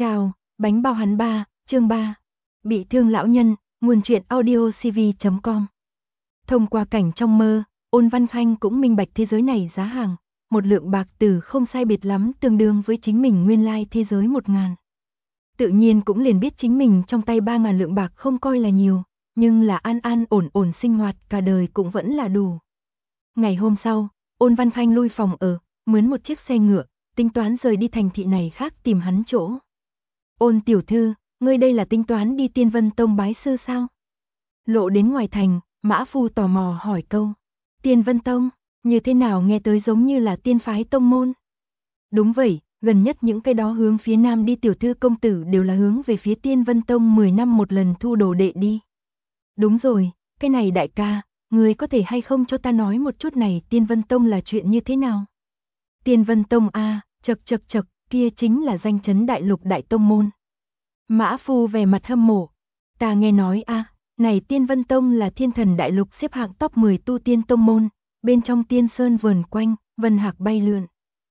Chào, bánh bao hắn 3, chương 3. Bị thương lão nhân, nguồn truyện audiocv.com. Thông qua cảnh trong mơ, Ôn Văn Khanh cũng minh bạch thế giới này giá hàng, một lượng bạc tử không sai biệt lắm tương đương với chính mình nguyên lai thế giới 1.000. Tự nhiên cũng liền biết chính mình trong tay 3.000 lượng bạc không coi là nhiều, nhưng là an an ổn ổn sinh hoạt cả đời cũng vẫn là đủ. Ngày hôm sau, Ôn Văn Khanh lui phòng ở, mướn một chiếc xe ngựa, tính toán rời đi thành thị này khác tìm hắn chỗ. Ôn tiểu thư, ngươi đây là tính toán đi Tiên Vân Tông bái sư sao? Lộ đến ngoài thành, Mã Phu tò mò hỏi câu. Tiên Vân Tông, như thế nào nghe tới giống như là tiên phái tông môn? Đúng vậy, gần nhất những cái đó hướng phía nam đi tiểu thư công tử đều là hướng về phía Tiên Vân Tông 10 năm một lần thu đồ đệ đi. Đúng rồi, cái này đại ca, ngươi có thể hay không cho ta nói một chút này Tiên Vân Tông là chuyện như thế nào? Tiên Vân Tông a, chậc, kia chính là danh chấn đại lục đại tông môn. Mã Phu vẻ mặt hâm mộ. Ta nghe nói này Tiên Vân Tông là thiên thần đại lục xếp hạng top 10 tu tiên tông môn, bên trong tiên sơn vờn quanh, vân hạc bay lượn.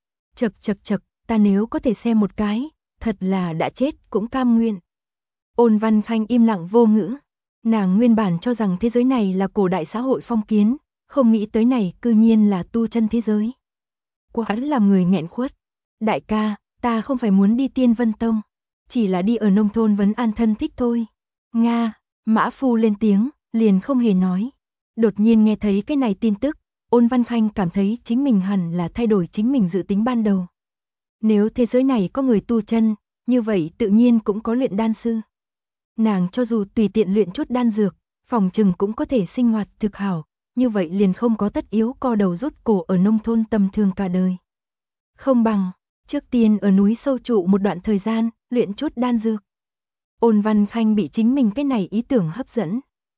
Chậc, ta nếu có thể xem một cái, thật là đã chết cũng cam nguyện. Ôn Văn Khanh im lặng vô ngữ. Nàng nguyên bản cho rằng thế giới này là cổ đại xã hội phong kiến, không nghĩ tới này cư nhiên là tu chân thế giới. Quá làm người nghẹn khuất. Đại ca, ta không phải muốn đi Tiên Vân Tông, chỉ là đi ở nông thôn vấn an thân thích thôi. Nga, Mã Phu lên tiếng, liền không hề nói. Đột nhiên nghe thấy cái này tin tức, Ôn Văn Khanh cảm thấy chính mình hẳn là thay đổi chính mình dự tính ban đầu. Nếu thế giới này có người tu chân, như vậy tự nhiên cũng có luyện đan sư. Nàng cho dù tùy tiện luyện chút đan dược, phòng trừng cũng có thể sinh hoạt thực hảo, như vậy liền không có tất yếu co đầu rút cổ ở nông thôn tầm thường cả đời. Không bằng, trước tiên ở núi sâu trụ một đoạn thời gian, luyện chút đan dược. Ôn Văn Khanh bị chính mình cái này ý tưởng hấp dẫn.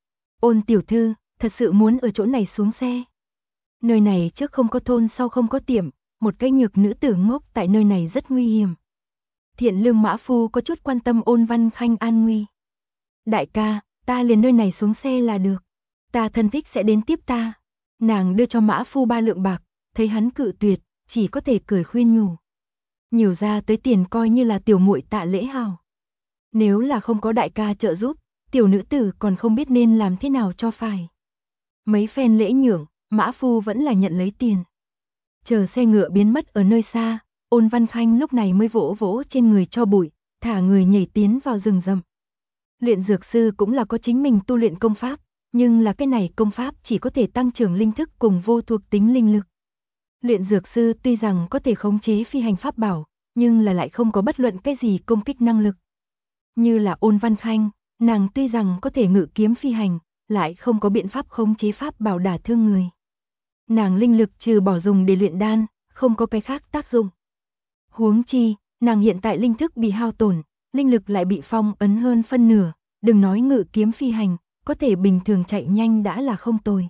Ôn tiểu thư, thật sự muốn ở chỗ này xuống xe. Nơi này trước không có thôn sau không có tiệm, một cái nhược nữ tử ngốc tại nơi này rất nguy hiểm. Thiện lương Mã Phu có chút quan tâm Ôn Văn Khanh an nguy. Đại ca, ta liền nơi này xuống xe là được. Ta thân thích sẽ đến tiếp ta. Nàng đưa cho Mã Phu 3 lượng bạc, thấy hắn cự tuyệt, chỉ có thể cười khuyên nhủ. Nhiều ra tới tiền coi như là tiểu muội tạ lễ hào. Nếu là không có đại ca trợ giúp, tiểu nữ tử còn không biết nên làm thế nào cho phải. Mấy phen lễ nhượng, Mã Phu vẫn là nhận lấy tiền. Chờ xe ngựa biến mất ở nơi xa, Ôn Văn Khanh lúc này mới vỗ vỗ trên người cho bụi, thả người nhảy tiến vào rừng rậm. Luyện dược sư cũng là có chính mình tu luyện công pháp, nhưng là cái này công pháp chỉ có thể tăng trưởng linh thức cùng vô thuộc tính linh lực. Luyện dược sư tuy rằng có thể khống chế phi hành pháp bảo, nhưng là lại không có bất luận cái gì công kích năng lực. Như là Ôn Văn Khanh, nàng tuy rằng có thể ngự kiếm phi hành, lại không có biện pháp khống chế pháp bảo đả thương người. Nàng linh lực trừ bỏ dùng để luyện đan, không có cái khác tác dụng. Huống chi, nàng hiện tại linh thức bị hao tổn, linh lực lại bị phong ấn hơn phân nửa, đừng nói ngự kiếm phi hành, có thể bình thường chạy nhanh đã là không tồi.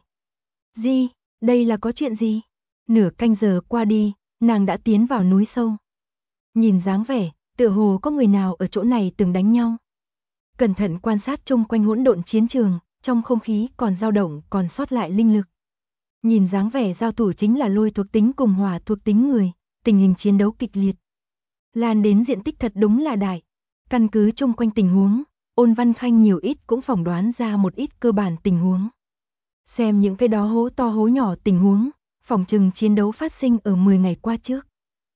Gì, đây là có chuyện gì? Nửa canh giờ qua đi, nàng đã tiến vào núi sâu. Nhìn dáng vẻ, tựa hồ có người nào ở chỗ này từng đánh nhau. Cẩn thận quan sát chung quanh hỗn độn chiến trường, trong không khí còn dao động còn sót lại linh lực. Nhìn dáng vẻ giao thủ chính là lôi thuộc tính cùng hỏa thuộc tính người, tình hình chiến đấu kịch liệt. Lan đến diện tích thật đúng là đại. Căn cứ chung quanh tình huống, Ôn Văn Khanh nhiều ít cũng phỏng đoán ra một ít cơ bản tình huống. Xem những cái đó hố to hố nhỏ tình huống, phỏng chừng chiến đấu phát sinh ở 10 ngày qua trước.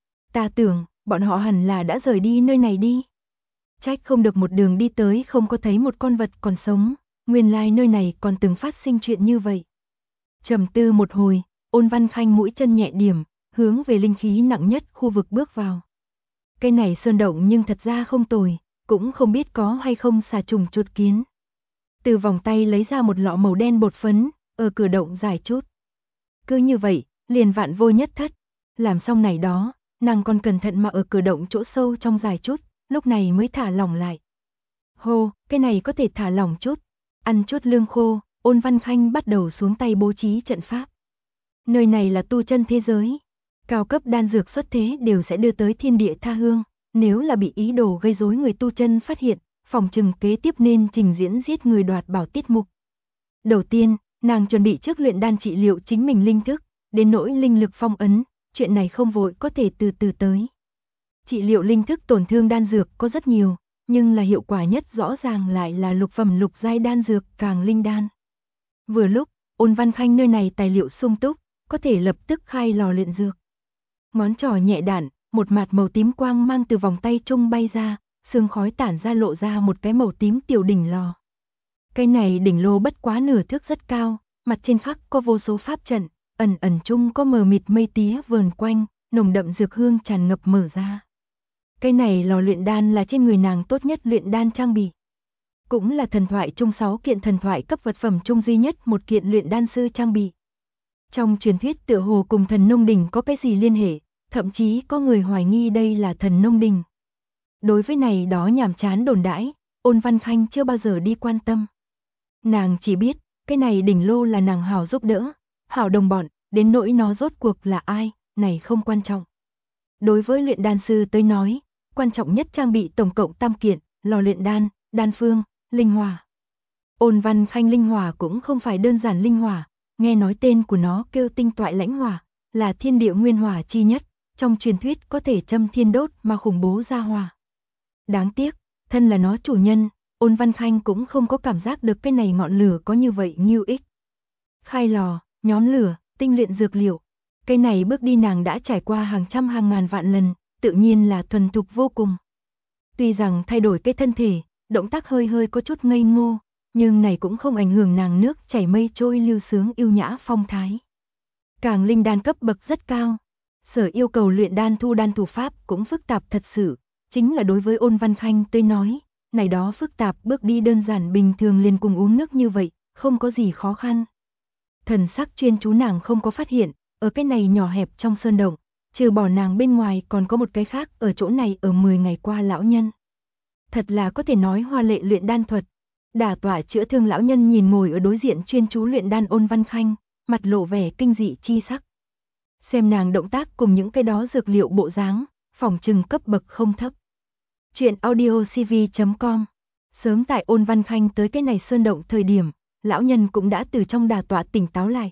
Ta tưởng, bọn họ hẳn là đã rời đi nơi này đi. Trách không được một đường đi tới không có thấy một con vật còn sống, nguyên lai nơi này còn từng phát sinh chuyện như vậy. Trầm tư một hồi, Ôn Văn Khanh mũi chân nhẹ điểm, hướng về linh khí nặng nhất khu vực bước vào. Cái này sơn động nhưng thật ra không tồi, cũng không biết có hay không xà trùng chuột kiến. Từ vòng tay lấy ra một lọ màu đen bột phấn, ở cửa động giải chút. Cứ như vậy, liền vạn vô nhất thất. Làm xong này đó, nàng còn cẩn thận mà ở cửa động chỗ sâu trong giải chút, lúc này mới thả lỏng lại. Hô, cái này có thể thả lỏng chút. Ăn chút lương khô, Ôn Văn Khanh bắt đầu xuống tay bố trí trận pháp. Nơi này là tu chân thế giới. Cao cấp đan dược xuất thế đều sẽ đưa tới thiên địa tha hương. Nếu là bị ý đồ gây rối người tu chân phát hiện, phòng trừng kế tiếp nên trình diễn giết người đoạt bảo tiết mục. Đầu tiên, nàng chuẩn bị trước luyện đan trị liệu chính mình linh thức, đến nỗi linh lực phong ấn, chuyện này không vội có thể từ từ tới. Trị liệu linh thức tổn thương đan dược có rất nhiều, nhưng là hiệu quả nhất rõ ràng lại là lục phẩm lục giai đan dược Càng Linh đan. Vừa lúc, Ôn Văn Khanh nơi này tài liệu sung túc, có thể lập tức khai lò luyện dược. Ngón trỏ nhẹ đạn, một mạt màu tím quang mang từ vòng tay trung bay ra, sương khói tản ra lộ ra một cái màu tím tiểu đỉnh lò. Cái này đỉnh lô bất quá nửa thước rất cao, mặt trên khắc có vô số pháp trận, ẩn ẩn chung có mờ mịt mây tía vờn quanh, nồng đậm dược hương tràn ngập mở ra. Cái này lò luyện đan là trên người nàng tốt nhất luyện đan trang bị. Cũng là thần thoại chung 6 kiện thần thoại cấp vật phẩm chung duy nhất một kiện luyện đan sư trang bị. Trong truyền thuyết tựa hồ cùng thần nông đình có cái gì liên hệ, thậm chí có người hoài nghi đây là thần nông đình. Đối với này đó nhảm chán đồn đãi, Ôn Văn Khanh chưa bao giờ đi quan tâm. Nàng chỉ biết, cái này đỉnh lô là nàng hảo giúp đỡ, hảo đồng bọn, đến nỗi nó rốt cuộc là ai, này không quan trọng. Đối với luyện đan sư tới nói, quan trọng nhất trang bị tổng cộng tam kiện, lò luyện đan, đan phương, linh hỏa. Ôn Văn Khanh linh hỏa cũng không phải đơn giản linh hỏa, nghe nói tên của nó kêu tinh toại lãnh hỏa, là thiên địa nguyên hỏa chi nhất, trong truyền thuyết có thể châm thiên đốt mà khủng bố ra hỏa. Đáng tiếc, thân là nó chủ nhân, Ôn Văn Khanh cũng không có cảm giác được cái này ngọn lửa có như vậy nghiêu ích. Khai lò, nhóm lửa, tinh luyện dược liệu, cái này bước đi nàng đã trải qua hàng trăm hàng ngàn vạn lần, tự nhiên là thuần thục vô cùng. Tuy rằng thay đổi cái thân thể, động tác hơi hơi có chút ngây ngô, nhưng này cũng không ảnh hưởng nàng nước chảy mây trôi lưu sướng yêu nhã phong thái. Càng Linh đan cấp bậc rất cao, sở yêu cầu luyện đan thu đan thủ pháp cũng phức tạp thật sự, chính là đối với Ôn Văn Khanh tới nói, này đó phức tạp bước đi đơn giản bình thường liền cùng uống nước như vậy, không có gì khó khăn. Thần sắc chuyên chú nàng không có phát hiện, ở cái này nhỏ hẹp trong sơn động, trừ bỏ nàng bên ngoài còn có một cái khác ở chỗ này ở 10 ngày qua lão nhân. Thật là có thể nói hoa lệ luyện đan thuật. Đả tọa chữa thương lão nhân nhìn ngồi ở đối diện chuyên chú luyện đan Ôn Văn Khanh, mặt lộ vẻ kinh dị chi sắc. Xem nàng động tác cùng những cái đó dược liệu bộ dáng, phỏng chừng cấp bậc không thấp. Chuyện audiocv.com. Sớm tại Ôn Văn Khanh tới cái này sơn động thời điểm, lão nhân cũng đã từ trong đả tọa tỉnh táo lại.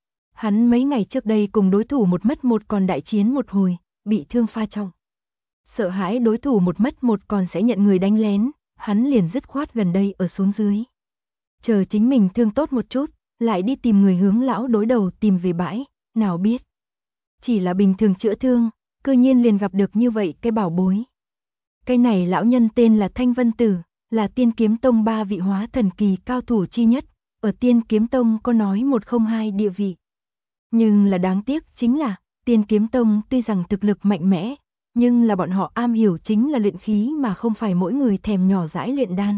Hắn mấy ngày trước đây cùng đối thủ một mất một còn đại chiến một hồi, bị thương pha trọng. Sợ hãi đối thủ một mất một còn sẽ nhận người đánh lén, hắn liền dứt khoát gần đây ở xuống dưới. Chờ chính mình thương tốt một chút, lại đi tìm người hướng lão đối đầu tìm về bãi, nào biết. Chỉ là bình thường chữa thương, cư nhiên liền gặp được như vậy cái bảo bối. Cái này lão nhân tên là Thanh Vân Tử, là Tiên Kiếm Tông 3 vị hóa thần kỳ cao thủ chi nhất, ở Tiên Kiếm Tông có nói 102 địa vị. Nhưng là đáng tiếc chính là, Tiên Kiếm Tông tuy rằng thực lực mạnh mẽ, nhưng là bọn họ am hiểu chính là luyện khí mà không phải mỗi người thèm nhỏ dãi luyện đan.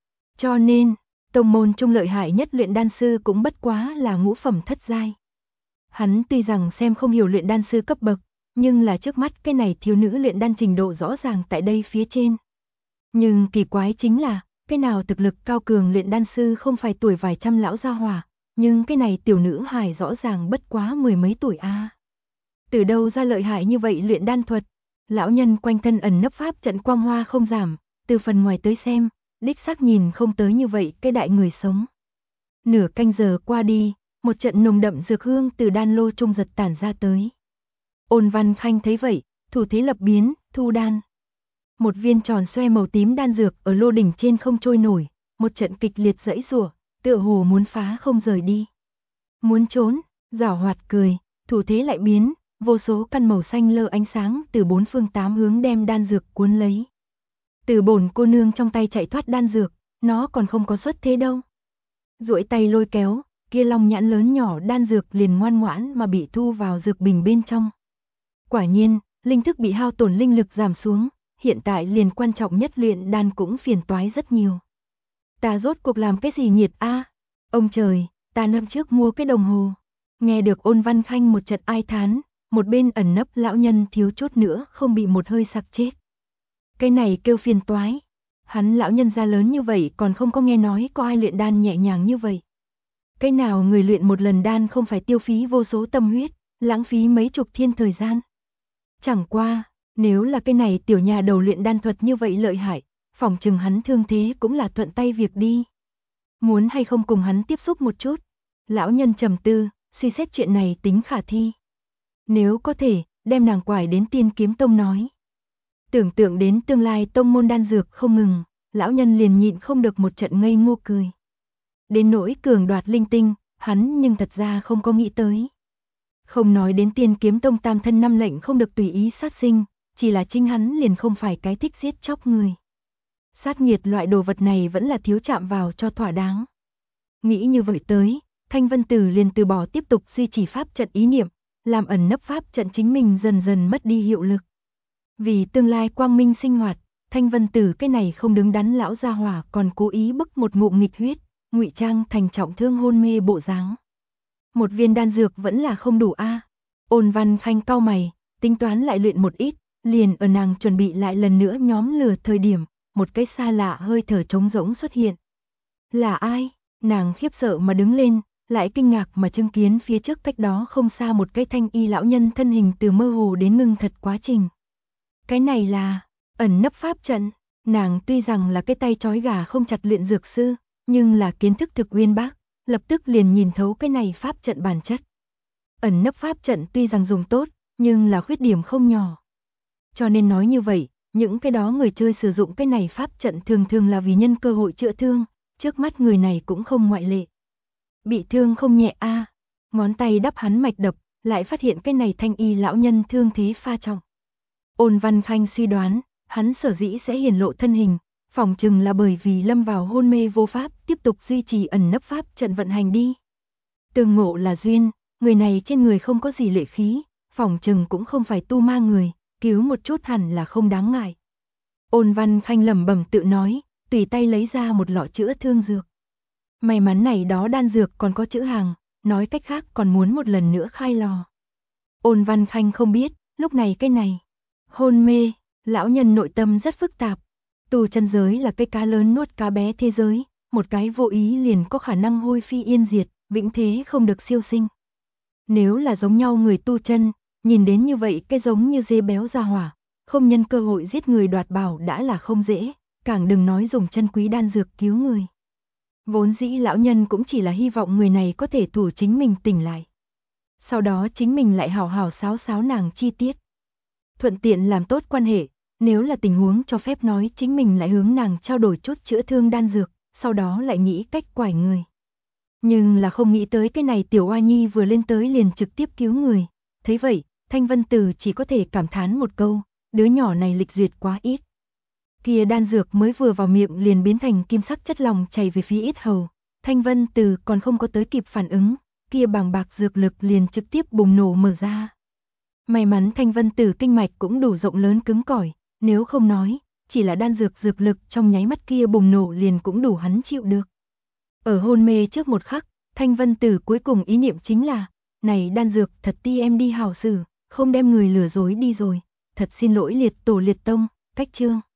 Cho nên, tông môn trung lợi hại nhất luyện đan sư cũng bất quá là ngũ phẩm thất giai. Hắn tuy rằng xem không hiểu luyện đan sư cấp bậc, nhưng là trước mắt cái này thiếu nữ luyện đan trình độ rõ ràng tại đây phía trên. Nhưng kỳ quái chính là, cái nào thực lực cao cường luyện đan sư không phải tuổi vài trăm lão gia hỏa, nhưng cái này tiểu nữ hài rõ ràng bất quá 10 mấy tuổi a. Từ đâu ra lợi hại như vậy luyện đan thuật? Lão nhân quanh thân ẩn nấp pháp trận quang hoa không giảm, từ phần ngoài tới xem, đích xác nhìn không tới như vậy cái đại người sống. Nửa canh giờ qua đi, một trận nồng đậm dược hương từ đan lô trung giật tản ra tới. Ôn Văn Khanh thấy vậy, thủ thế lập biến, thu đan. Một viên tròn xoe màu tím đan dược ở lô đỉnh trên không trôi nổi, một trận kịch liệt giãy giụa, tựa hồ muốn phá không rời đi. Muốn trốn, giảo hoạt cười, thủ thế lại biến, vô số căn màu xanh lơ ánh sáng từ bốn phương tám hướng đem đan dược cuốn lấy. Từ bổn cô nương trong tay chạy thoát đan dược, nó còn không có xuất thế đâu. Duỗi tay lôi kéo, kia long nhãn lớn nhỏ đan dược liền ngoan ngoãn mà bị thu vào dược bình bên trong. Quả nhiên, linh thức bị hao tổn linh lực giảm xuống, hiện tại liền quan trọng nhất luyện đan cũng phiền toái rất nhiều. Ta rốt cuộc làm cái gì nhiệt a? Ông trời, ta năm trước mua cái đồng hồ. Nghe được Ôn Văn Khanh một trận ai thán, một bên ẩn nấp lão nhân thiếu chút nữa không bị một hơi sặc chết. Cái này kêu phiền toái. Hắn lão nhân gia lớn như vậy còn không có nghe nói có ai luyện đan nhẹ nhàng như vậy. Cái nào người luyện một lần đan không phải tiêu phí vô số tâm huyết, lãng phí mấy chục thiên thời gian. Chẳng qua, nếu là cái này tiểu nhà đầu luyện đan thuật như vậy lợi hại, phỏng chừng hắn thương thế cũng là thuận tay việc đi. Muốn hay không cùng hắn tiếp xúc một chút? Lão nhân trầm tư, suy xét chuyện này tính khả thi. Nếu có thể, đem nàng quải đến Tiên Kiếm Tông nói. Tưởng tượng đến tương lai tông môn đan dược không ngừng, lão nhân liền nhịn không được một trận ngây ngô cười. Đến nỗi cường đoạt linh tinh, hắn nhưng thật ra không có nghĩ tới. Không nói đến Tiên Kiếm Tông tam thân năm lệnh không được tùy ý sát sinh, chỉ là chính hắn liền không phải cái thích giết chóc người. Sát nghiệt loại đồ vật này vẫn là thiếu chạm vào cho thỏa đáng. Nghĩ như vậy tới, Thanh Vân Tử liền từ bỏ tiếp tục duy trì pháp trận ý niệm, làm ẩn nấp pháp trận chính mình dần dần mất đi hiệu lực. Vì tương lai quang minh sinh hoạt, Thanh Vân Tử cái này không đứng đắn lão gia hỏa còn cố ý bức một ngụm nghịch huyết, ngụy trang thành trọng thương hôn mê bộ dáng. Một viên đan dược vẫn là không đủ a. Ôn Văn Khanh cau mày, tính toán lại luyện một ít, liền ở nàng chuẩn bị lại lần nữa nhóm lửa thời điểm, một cái xa lạ hơi thở trống rỗng xuất hiện. Là ai? Nàng khiếp sợ mà đứng lên, lại kinh ngạc mà chứng kiến phía trước cách đó không xa một cái thanh y lão nhân thân hình từ mơ hồ đến ngưng thật quá trình. Cái này là ẩn nấp pháp trận. Nàng tuy rằng là cái tay trói gà không chặt luyện dược sư, nhưng là kiến thức thực uyên bác, lập tức liền nhìn thấu cái này pháp trận bản chất. Ẩn nấp pháp trận tuy rằng dùng tốt, nhưng là khuyết điểm không nhỏ. Cho nên nói như vậy, những cái đó người chơi sử dụng cái này pháp trận thường thường là vì nhân cơ hội chữa thương, trước mắt người này cũng không ngoại lệ. Bị thương không nhẹ a. Ngón tay đắp hắn mạch đập, lại phát hiện cái này thanh y lão nhân thương thế pha trọng. Ôn Văn Khanh suy đoán, hắn sở dĩ sẽ hiển lộ thân hình, phỏng chừng là bởi vì lâm vào hôn mê vô pháp, tiếp tục duy trì ẩn nấp pháp trận vận hành đi. Tương ngộ là duyên, người này trên người không có gì lệ khí, phỏng chừng cũng không phải tu ma người, cứu một chút hẳn là không đáng ngại. Ôn Văn Khanh lẩm bẩm tự nói, tùy tay lấy ra một lọ chữa thương dược. May mắn này đó đan dược còn có chữ hàng, nói cách khác còn muốn một lần nữa khai lò. Ôn Văn Khanh không biết, lúc này cái này hôn mê, lão nhân nội tâm rất phức tạp. Tu chân giới là cái cá lớn nuốt cá bé thế giới, một cái vô ý liền có khả năng hôi phi yên diệt, vĩnh thế không được siêu sinh. Nếu là giống nhau người tu chân, nhìn đến như vậy cái giống như dê béo ra hỏa, không nhân cơ hội giết người đoạt bảo đã là không dễ, càng đừng nói dùng chân quý đan dược cứu người. Vốn dĩ lão nhân cũng chỉ là hy vọng người này có thể thủ chính mình tỉnh lại. Sau đó chính mình lại hào hào sáo sáo nàng chi tiết. Thuận tiện làm tốt quan hệ, nếu là tình huống cho phép nói chính mình lại hướng nàng trao đổi chút chữa thương đan dược, sau đó lại nghĩ cách quải người. Nhưng là không nghĩ tới cái này tiểu oa nhi vừa lên tới liền trực tiếp cứu người. Thấy vậy, Thanh Vân Tử chỉ có thể cảm thán một câu, đứa nhỏ này lịch duyệt quá ít. Kia đan dược mới vừa vào miệng liền biến thành kim sắc chất lỏng chảy về phía yết hầu. Thanh Vân Tử còn không có tới kịp phản ứng, kia bàng bạc dược lực liền trực tiếp bùng nổ mở ra. May mắn Thanh Vân Tử kinh mạch cũng đủ rộng lớn cứng cỏi, nếu không nói, chỉ là đan dược lực trong nháy mắt kia bùng nổ liền cũng đủ hắn chịu được. Ở hôn mê trước một khắc, Thanh Vân Tử cuối cùng ý niệm chính là, này đan dược thật ti em đi hảo xử, không đem người lừa dối đi rồi, thật xin lỗi liệt tổ liệt tông, cách chương.